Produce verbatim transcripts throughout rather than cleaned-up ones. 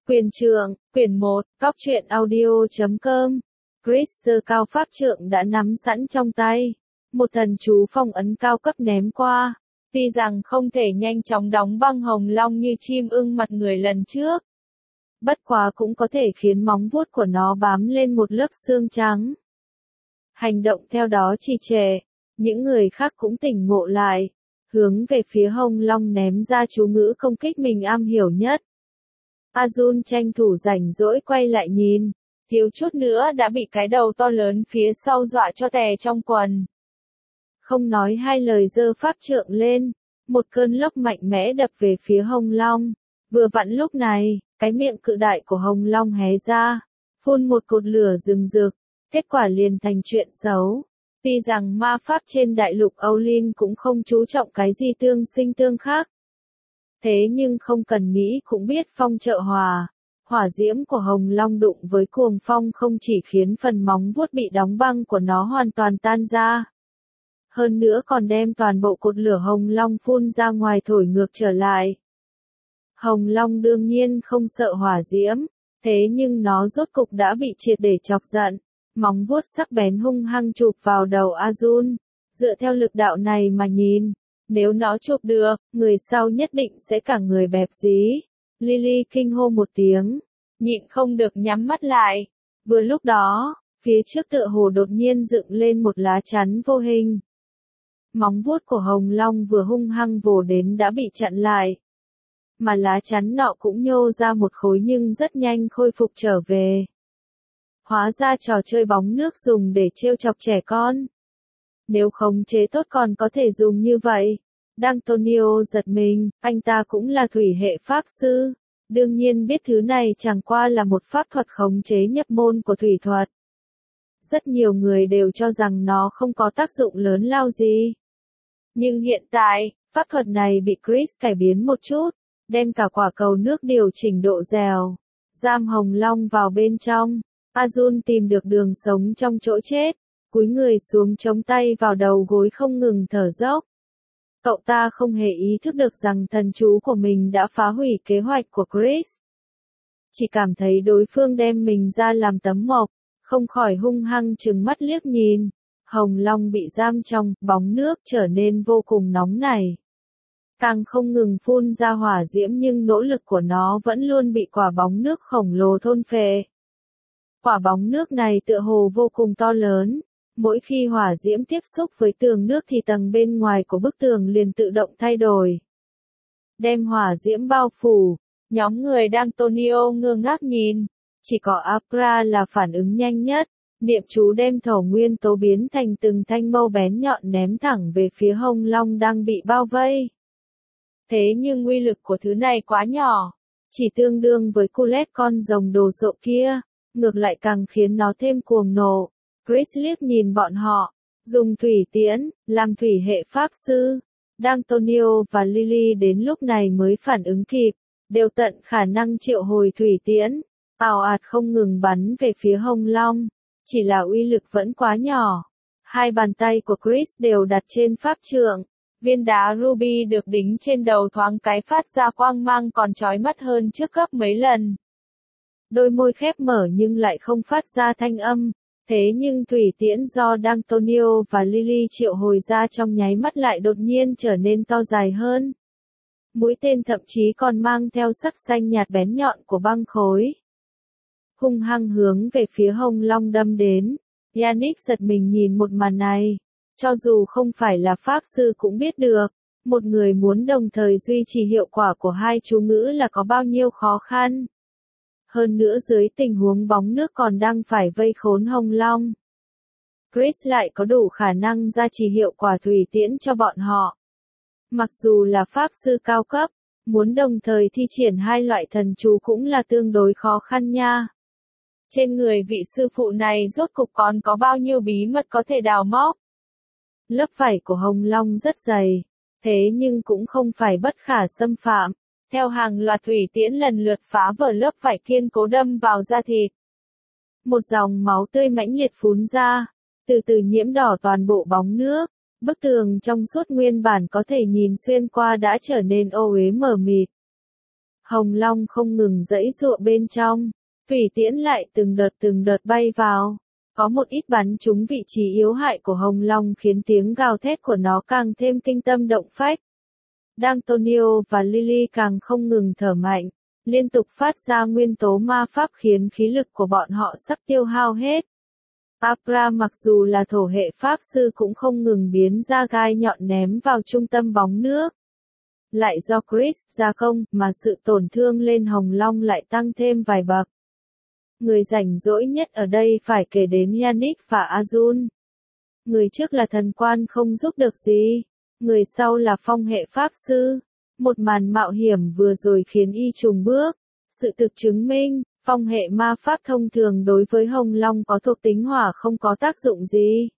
Quyền trượng, quyển một, Cóc truyện audio chấm com. Chris giơ cao pháp trượng đã nắm sẵn trong tay. Một thần chú phong ấn cao cấp ném qua. Tuy rằng không thể nhanh chóng đóng băng Hồng Long như chim ưng mặt người lần trước. Bất quá cũng có thể khiến móng vuốt của nó bám lên một lớp xương trắng. Hành động theo đó trì trệ. Những người khác cũng tỉnh ngộ lại. Hướng về phía Hồng Long ném ra chú ngữ công kích mình am hiểu nhất. Arjun tranh thủ rảnh rỗi quay lại nhìn, thiếu chút nữa đã bị cái đầu to lớn phía sau dọa cho tè trong quần. Không nói hai lời giơ pháp trượng lên, một cơn lốc mạnh mẽ đập về phía Hồng Long. Vừa vặn lúc này, cái miệng cự đại của Hồng Long hé ra, phun một cột lửa rừng rực, kết quả liền thành chuyện xấu. Tuy rằng ma pháp trên đại lục Âu Linh cũng không chú trọng cái gì tương sinh tương khắc. Thế nhưng không cần nghĩ cũng biết phong trợ hòa, hỏa diễm của Hồng Long đụng với cuồng phong không chỉ khiến phần móng vuốt bị đóng băng của nó hoàn toàn tan ra. Hơn nữa còn đem toàn bộ cột lửa Hồng Long phun ra ngoài thổi ngược trở lại. Hồng Long đương nhiên không sợ hỏa diễm, thế nhưng nó rốt cục đã bị triệt để chọc giận, móng vuốt sắc bén hung hăng chụp vào đầu Arjun. Dựa theo lực đạo này mà nhìn, nếu nó chụp được, người sau nhất định sẽ cả người bẹp dí. Lily kinh hô một tiếng, nhịn không được nhắm mắt lại. Vừa lúc đó, phía trước tựa hồ đột nhiên dựng lên một lá chắn vô hình. Móng vuốt của Hồng Long vừa hung hăng vồ đến đã bị chặn lại. Mà lá chắn nọ cũng nhô ra một khối nhưng rất nhanh khôi phục trở về. Hóa ra trò chơi bóng nước dùng để trêu chọc trẻ con. Nếu khống chế tốt còn có thể dùng như vậy. D'Antonio giật mình, anh ta cũng là thủy hệ pháp sư. Đương nhiên biết thứ này chẳng qua là một pháp thuật khống chế nhập môn của thủy thuật. Rất nhiều người đều cho rằng nó không có tác dụng lớn lao gì. Nhưng hiện tại, pháp thuật này bị Chris cải biến một chút, đem cả quả cầu nước điều chỉnh độ dẻo, giam Hồng Long vào bên trong. Arjun tìm được đường sống trong chỗ chết, cúi người xuống chống tay vào đầu gối không ngừng thở dốc. Cậu ta không hề ý thức được rằng thần chú của mình đã phá hủy kế hoạch của Chris. Chỉ cảm thấy đối phương đem mình ra làm tấm mộc, không khỏi hung hăng trừng mắt liếc nhìn. Hồng Long bị giam trong bóng nước trở nên vô cùng nóng nảy. Càng không ngừng phun ra hỏa diễm nhưng nỗ lực của nó vẫn luôn bị quả bóng nước khổng lồ thôn phệ. Quả bóng nước này tựa hồ vô cùng to lớn. Mỗi khi hỏa diễm tiếp xúc với tường nước thì tầng bên ngoài của bức tường liền tự động thay đổi. Đem hỏa diễm bao phủ, nhóm người D'Antonio ngơ ngác nhìn. Chỉ có Abra là phản ứng nhanh nhất, niệm chú đem thổ nguyên tố biến thành từng thanh mâu bén nhọn ném thẳng về phía Hồng Long đang bị bao vây. Thế nhưng uy lực của thứ này quá nhỏ, chỉ tương đương với Colette con rồng đồ sộ kia, ngược lại càng khiến nó thêm cuồng nộ. Chris liếc nhìn bọn họ, dùng thủy tiễn, làm thủy hệ pháp sư. D'Antonio và Lily đến lúc này mới phản ứng kịp, đều tận khả năng triệu hồi thủy tiễn, ào ạt không ngừng bắn về phía Hồng Long, chỉ là uy lực vẫn quá nhỏ. Hai bàn tay của Chris đều đặt trên pháp trượng, viên đá ruby được đính trên đầu thoáng cái phát ra quang mang còn chói mắt hơn trước gấp mấy lần. Đôi môi khép mở nhưng lại không phát ra thanh âm. Thế nhưng thủy tiễn do D'Antonio và Lily triệu hồi ra trong nháy mắt lại đột nhiên trở nên to dài hơn. Mũi tên thậm chí còn mang theo sắc xanh nhạt bén nhọn của băng khối. Hung hăng hướng về phía Hồng Long đâm đến. Yannick giật mình nhìn một màn này. Cho dù không phải là pháp sư cũng biết được, một người muốn đồng thời duy trì hiệu quả của hai chú ngữ là có bao nhiêu khó khăn. Hơn nữa dưới tình huống bóng nước còn đang phải vây khốn Hồng Long. Chris lại có đủ khả năng gia trì hiệu quả thủy tiễn cho bọn họ. Mặc dù là pháp sư cao cấp, muốn đồng thời thi triển hai loại thần chú cũng là tương đối khó khăn nha. Trên người vị sư phụ này rốt cục còn có bao nhiêu bí mật có thể đào móc. Lớp vảy của Hồng Long rất dày, thế nhưng cũng không phải bất khả xâm phạm. Theo hàng loạt thủy tiễn lần lượt phá vỡ lớp vảy kiên cố đâm vào da thịt. Một dòng máu tươi mãnh liệt phún ra, từ từ nhiễm đỏ toàn bộ bóng nước. Bức tường trong suốt nguyên bản có thể nhìn xuyên qua đã trở nên ô uế mờ mịt. Hồng Long không ngừng giãy giụa bên trong, thủy tiễn lại từng đợt từng đợt bay vào. Có một ít bắn trúng vị trí yếu hại của Hồng Long khiến tiếng gào thét của nó càng thêm kinh tâm động phách. D'Antonio và Lily càng không ngừng thở mạnh, liên tục phát ra nguyên tố ma pháp khiến khí lực của bọn họ sắp tiêu hao hết. Abra mặc dù là thổ hệ pháp sư cũng không ngừng biến ra gai nhọn ném vào trung tâm bóng nước. Lại do Chris gia công mà sự tổn thương lên Hồng Long lại tăng thêm vài bậc. Người rảnh rỗi nhất ở đây phải kể đến Yannick và Azul. Người trước là thần quan không giúp được gì, người sau là phong hệ pháp sư. Một màn mạo hiểm vừa rồi khiến y trùng bước. Sự thực chứng minh, phong hệ ma pháp thông thường đối với Hồng Long có thuộc tính hỏa không có tác dụng gì.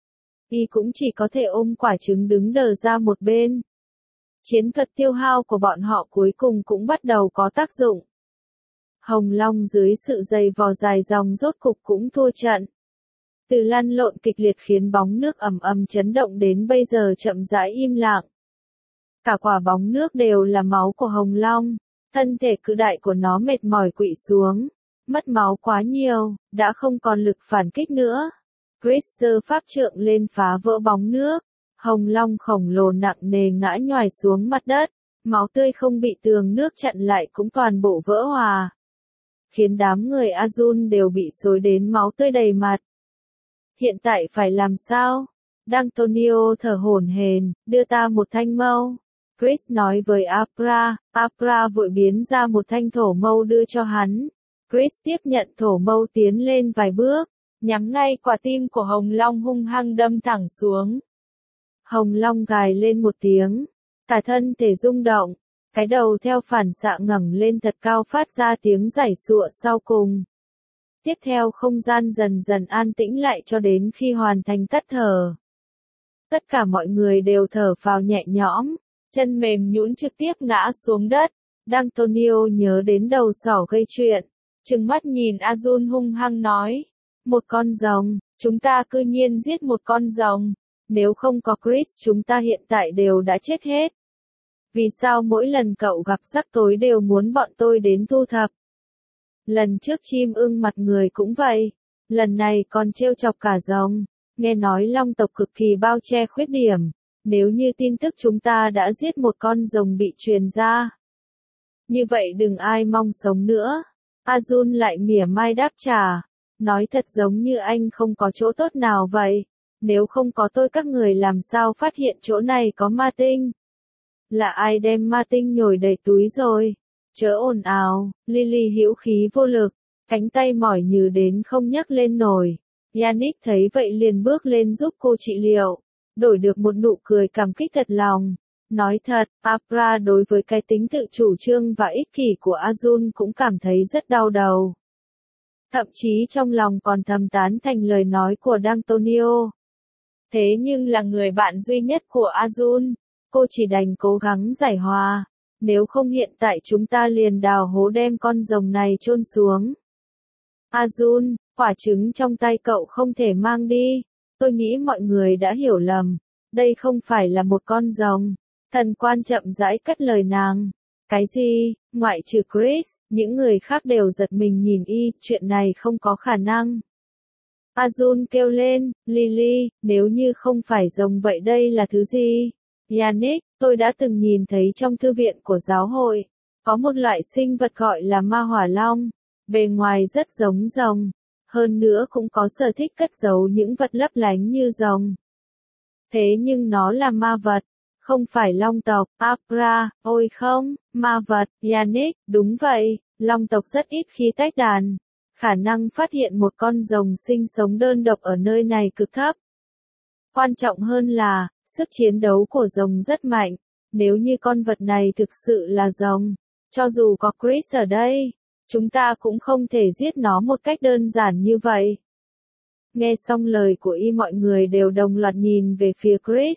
Y cũng chỉ có thể ôm quả trứng đứng đờ ra một bên. Chiến thuật tiêu hao của bọn họ cuối cùng cũng bắt đầu có tác dụng. Hồng Long dưới sự dày vò dài dòng rốt cục cũng thua trận. Từ lăn lộn kịch liệt khiến bóng nước ầm ầm chấn động đến bây giờ chậm rãi im lặng. Cả quả bóng nước đều là máu của Hồng Long, thân thể cự đại của nó mệt mỏi quỵ xuống, mất máu quá nhiều, đã không còn lực phản kích nữa. Chris giơ pháp trượng lên phá vỡ bóng nước, Hồng Long khổng lồ nặng nề ngã nhoài xuống mặt đất, máu tươi không bị tường nước chặn lại cũng toàn bộ vỡ hòa. Khiến đám người Azul đều bị xối đến máu tươi đầy mặt. Hiện tại phải làm sao? D'Antonio thở hổn hển, đưa ta một thanh mâu. Chris nói với Abra, Abra vội biến ra một thanh thổ mâu đưa cho hắn. Chris tiếp nhận thổ mâu tiến lên vài bước, nhắm ngay quả tim của Hồng Long hung hăng đâm thẳng xuống. Hồng Long gào lên một tiếng, cả thân thể rung động, cái đầu theo phản xạ ngẩng lên thật cao phát ra tiếng giãy giụa sau cùng. Tiếp theo không gian dần dần an tĩnh lại cho đến khi hoàn thành tắt thở. Tất cả mọi người đều thở phào nhẹ nhõm, chân mềm nhũn trực tiếp ngã xuống đất. D'Antonio nhớ đến đầu sỏ gây chuyện, trừng mắt nhìn Azul hung hăng nói, một con rồng, chúng ta cư nhiên giết một con rồng, nếu không có Chris chúng ta hiện tại đều đã chết hết. Vì sao mỗi lần cậu gặp rắc rối đều muốn bọn tôi đến thu thập? Lần trước chim ưng mặt người cũng vậy, lần này còn trêu chọc cả rồng, nghe nói long tộc cực kỳ bao che khuyết điểm, nếu như tin tức chúng ta đã giết một con rồng bị truyền ra. Như vậy đừng ai mong sống nữa. Azul lại mỉa mai đáp trả, nói thật giống như anh không có chỗ tốt nào vậy, nếu không có tôi các người làm sao phát hiện chỗ này có ma tinh. Là ai đem ma tinh nhồi đầy túi rồi? Chớ ồn ào. Lily hữu khí vô lực, cánh tay mỏi nhừ đến không nhấc lên nổi. Yannick thấy vậy liền bước lên giúp cô trị liệu, đổi được một nụ cười cảm kích thật lòng. Nói thật, Abra đối với cái tính tự chủ trương và ích kỷ của Azul cũng cảm thấy rất đau đầu. Thậm chí trong lòng còn thầm tán thành lời nói của D'Antonio. Thế nhưng là người bạn duy nhất của Azul, cô chỉ đành cố gắng giải hòa. Nếu không hiện tại chúng ta liền đào hố đem con rồng này chôn xuống. Azul, quả trứng trong tay cậu không thể mang đi. Tôi nghĩ mọi người đã hiểu lầm. Đây không phải là một con rồng. Thần quan chậm rãi cất lời nàng. Cái gì? Ngoại trừ Chris, những người khác đều giật mình nhìn y, chuyện này không có khả năng. Azul kêu lên, Lily, nếu như không phải rồng vậy đây là thứ gì? Yannick, tôi đã từng nhìn thấy trong thư viện của giáo hội, có một loại sinh vật gọi là ma hỏa long, bề ngoài rất giống rồng, hơn nữa cũng có sở thích cất giấu những vật lấp lánh như rồng. Thế nhưng nó là ma vật, không phải long tộc. Abra, ôi không, ma vật. Yannick, đúng vậy, long tộc rất ít khi tách đàn, khả năng phát hiện một con rồng sinh sống đơn độc ở nơi này cực thấp. Quan trọng hơn là, sức chiến đấu của rồng rất mạnh, nếu như con vật này thực sự là rồng, cho dù có Chris ở đây, chúng ta cũng không thể giết nó một cách đơn giản như vậy. Nghe xong lời của y mọi người đều đồng loạt nhìn về phía Chris.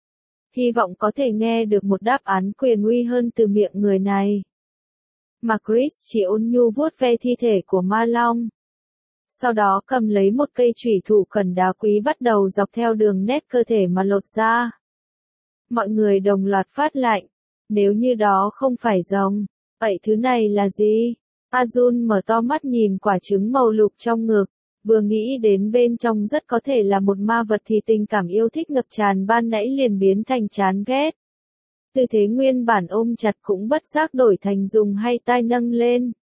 Hy vọng có thể nghe được một đáp án quyền uy hơn từ miệng người này. Mà Chris chỉ ôn nhu vuốt ve thi thể của ma long. Sau đó cầm lấy một cây chủy thủ cần đá quý bắt đầu dọc theo đường nét cơ thể mà lột ra. Mọi người đồng loạt phát lạnh. Nếu như đó không phải rồng, Vậy thứ này là gì? Arjun mở to mắt nhìn quả trứng màu lục trong ngực, vừa nghĩ đến bên trong rất có thể là một ma vật thì tình cảm yêu thích ngập tràn ban nãy liền biến thành chán ghét. Tư thế nguyên bản ôm chặt cũng bất giác đổi thành dùng hai tay nâng lên.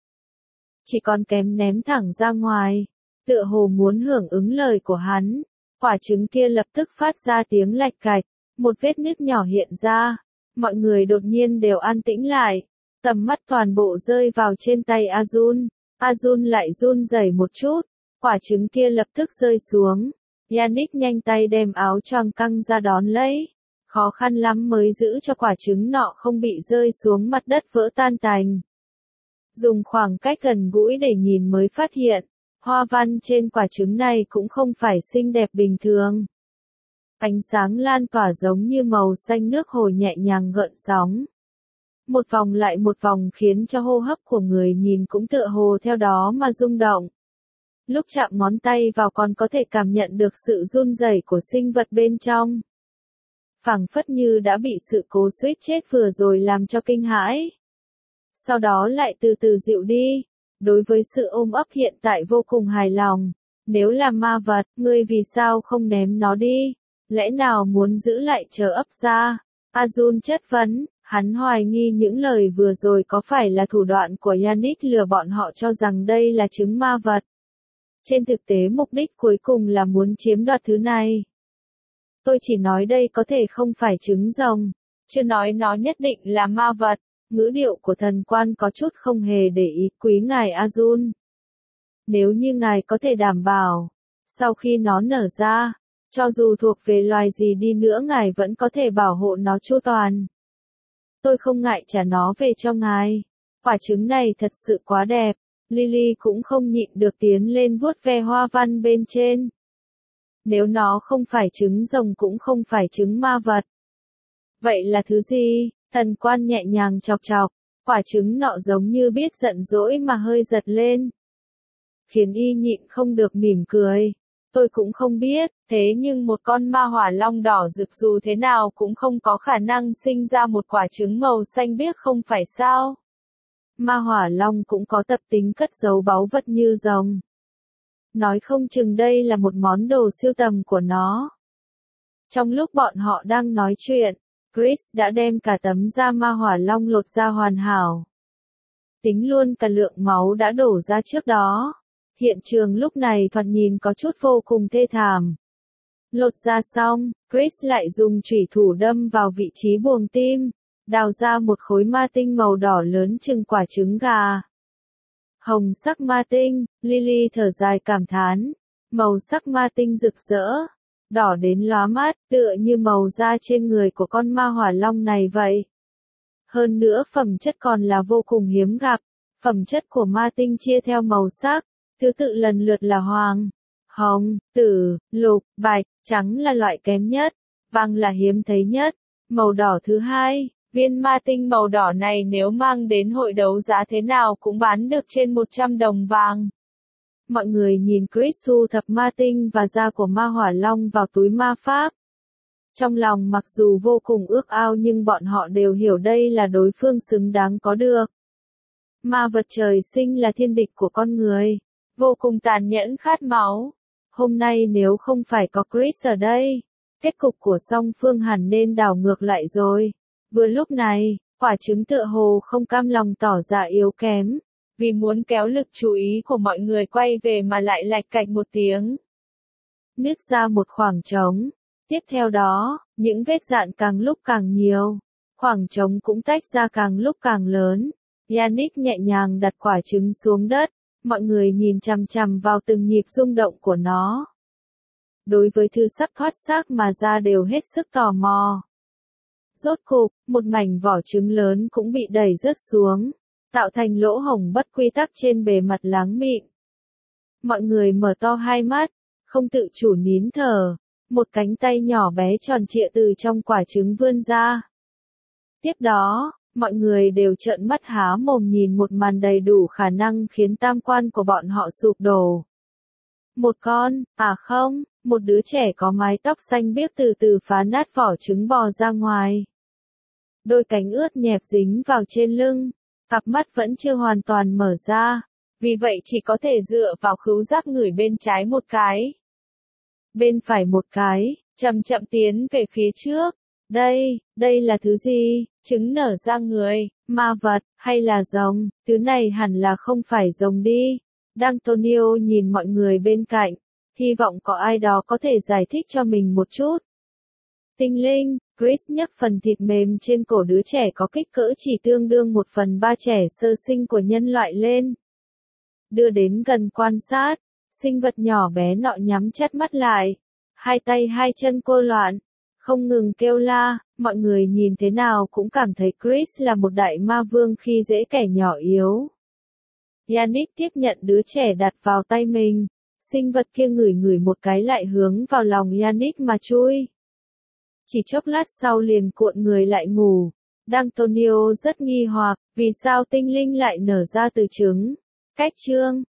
Chỉ còn kém ném thẳng ra ngoài, tựa hồ muốn hưởng ứng lời của hắn. Quả trứng kia lập tức phát ra tiếng lạch cạch, một vết nứt nhỏ hiện ra. Mọi người đột nhiên đều an tĩnh lại, tầm mắt toàn bộ rơi vào trên tay Arjun. Arjun lại run rẩy một chút, quả trứng kia lập tức rơi xuống. Yannick nhanh tay đem áo choàng căng ra đón lấy. Khó khăn lắm mới giữ cho quả trứng nọ không bị rơi xuống mặt đất vỡ tan tành. Dùng khoảng cách gần gũi để nhìn mới phát hiện, hoa văn trên quả trứng này cũng không phải xinh đẹp bình thường. Ánh sáng lan tỏa giống như màu xanh nước hồ nhẹ nhàng gợn sóng. Một vòng lại một vòng khiến cho hô hấp của người nhìn cũng tựa hồ theo đó mà rung động. Lúc chạm ngón tay vào còn có thể cảm nhận được sự run rẩy của sinh vật bên trong. Phảng phất như đã bị sự cố suýt chết vừa rồi làm cho kinh hãi. Sau đó lại từ từ dịu đi. Đối với sự ôm ấp hiện tại vô cùng hài lòng. Nếu là ma vật, ngươi vì sao không ném nó đi? Lẽ nào muốn giữ lại chờ ấp ra? Arjun chất vấn, hắn hoài nghi những lời vừa rồi có phải là thủ đoạn của Yannick lừa bọn họ cho rằng đây là trứng ma vật. Trên thực tế mục đích cuối cùng là muốn chiếm đoạt thứ này. Tôi chỉ nói đây có thể không phải trứng rồng, chưa nói nó nhất định là ma vật. Ngữ điệu của thần quan có chút không hề để ý quý ngài Arjun. Nếu như ngài có thể đảm bảo, sau khi nó nở ra, cho dù thuộc về loài gì đi nữa ngài vẫn có thể bảo hộ nó chu toàn. Tôi không ngại trả nó về cho ngài. Quả trứng này thật sự quá đẹp. Lily cũng không nhịn được tiến lên vuốt ve hoa văn bên trên. Nếu nó không phải trứng rồng cũng không phải trứng ma vật. Vậy là thứ gì? Thần quan nhẹ nhàng chọc chọc, quả trứng nọ giống như biết giận dỗi mà hơi giật lên. Khiến y nhịn không được mỉm cười. Tôi cũng không biết, thế nhưng một con ma hỏa long đỏ rực dù thế nào cũng không có khả năng sinh ra một quả trứng màu xanh biếc không phải sao? Ma hỏa long cũng có tập tính cất giấu báu vật như rồng. Nói không chừng đây là một món đồ sưu tầm của nó. Trong lúc bọn họ đang nói chuyện, Chris đã đem cả tấm da ma hỏa long lột ra hoàn hảo. Tính luôn cả lượng máu đã đổ ra trước đó. Hiện trường lúc này thoạt nhìn có chút vô cùng thê thảm. Lột ra xong, Chris lại dùng chủy thủ đâm vào vị trí buồng tim, đào ra một khối ma tinh màu đỏ lớn chừng quả trứng gà. Hồng sắc ma tinh, Lily thở dài cảm thán, màu sắc ma tinh rực rỡ, đỏ đến lóa mắt, tựa như màu da trên người của con ma hỏa long này vậy. Hơn nữa phẩm chất còn là vô cùng hiếm gặp, phẩm chất của ma tinh chia theo màu sắc, thứ tự lần lượt là hoàng, hồng, tử, lục, bạch, trắng là loại kém nhất, vàng là hiếm thấy nhất, màu đỏ thứ hai. Viên ma tinh màu đỏ này nếu mang đến hội đấu giá thế nào cũng bán được trên một trăm đồng vàng. Mọi người nhìn Chris thu thập ma tinh và da của ma hỏa long vào túi ma pháp. Trong lòng mặc dù vô cùng ước ao nhưng bọn họ đều hiểu đây là đối phương xứng đáng có được. Ma vật trời sinh là thiên địch của con người, vô cùng tàn nhẫn khát máu. Hôm nay nếu không phải có Chris ở đây, kết cục của song phương hẳn nên đảo ngược lại rồi. Vừa lúc này, quả trứng tựa hồ không cam lòng tỏ ra yếu kém, vì muốn kéo lực chú ý của mọi người quay về mà lại lạch cạch một tiếng. Nứt ra một khoảng trống. Tiếp theo đó, những vết dạn càng lúc càng nhiều. Khoảng trống cũng tách ra càng lúc càng lớn. Yannick nhẹ nhàng đặt quả trứng xuống đất. Mọi người nhìn chằm chằm vào từng nhịp rung động của nó. Đối với thứ sắp thoát xác mà ra đều hết sức tò mò. Rốt cục, một mảnh vỏ trứng lớn cũng bị đẩy rớt xuống, tạo thành lỗ hổng bất quy tắc trên bề mặt láng mịn. Mọi người mở to hai mắt, không tự chủ nín thở, một cánh tay nhỏ bé tròn trịa từ trong quả trứng vươn ra. Tiếp đó, mọi người đều trợn mắt há mồm nhìn một màn đầy đủ khả năng khiến tam quan của bọn họ sụp đổ. Một con, à không, một đứa trẻ có mái tóc xanh biếc từ từ phá nát vỏ trứng bò ra ngoài. Đôi cánh ướt nhẹp dính vào trên lưng, Cặp mắt vẫn chưa hoàn toàn mở ra, vì vậy chỉ có thể dựa vào khứu giác ngửi bên trái một cái, bên phải một cái, chậm chậm tiến về phía trước. Đây, đây là thứ gì? Trứng nở ra người, ma vật, hay là rồng? Thứ này hẳn là không phải rồng đi. D'Antonio nhìn mọi người bên cạnh, hy vọng có ai đó có thể giải thích cho mình một chút. Tinh linh, Chris nhấc phần thịt mềm trên cổ đứa trẻ có kích cỡ chỉ tương đương một phần ba trẻ sơ sinh của nhân loại lên. Đưa đến gần quan sát, sinh vật nhỏ bé nọ nhắm chặt mắt lại, hai tay hai chân cô loạn, không ngừng kêu la, mọi người nhìn thế nào cũng cảm thấy Chris là một đại ma vương khi dễ kẻ nhỏ yếu. Yannick tiếp nhận đứa trẻ đặt vào tay mình, sinh vật kia ngửi ngửi một cái lại hướng vào lòng Yannick mà chui. Chỉ chốc lát sau liền cuộn người lại ngủ. D'Antonio rất nghi hoặc, vì sao tinh linh lại nở ra từ trứng. Cách chương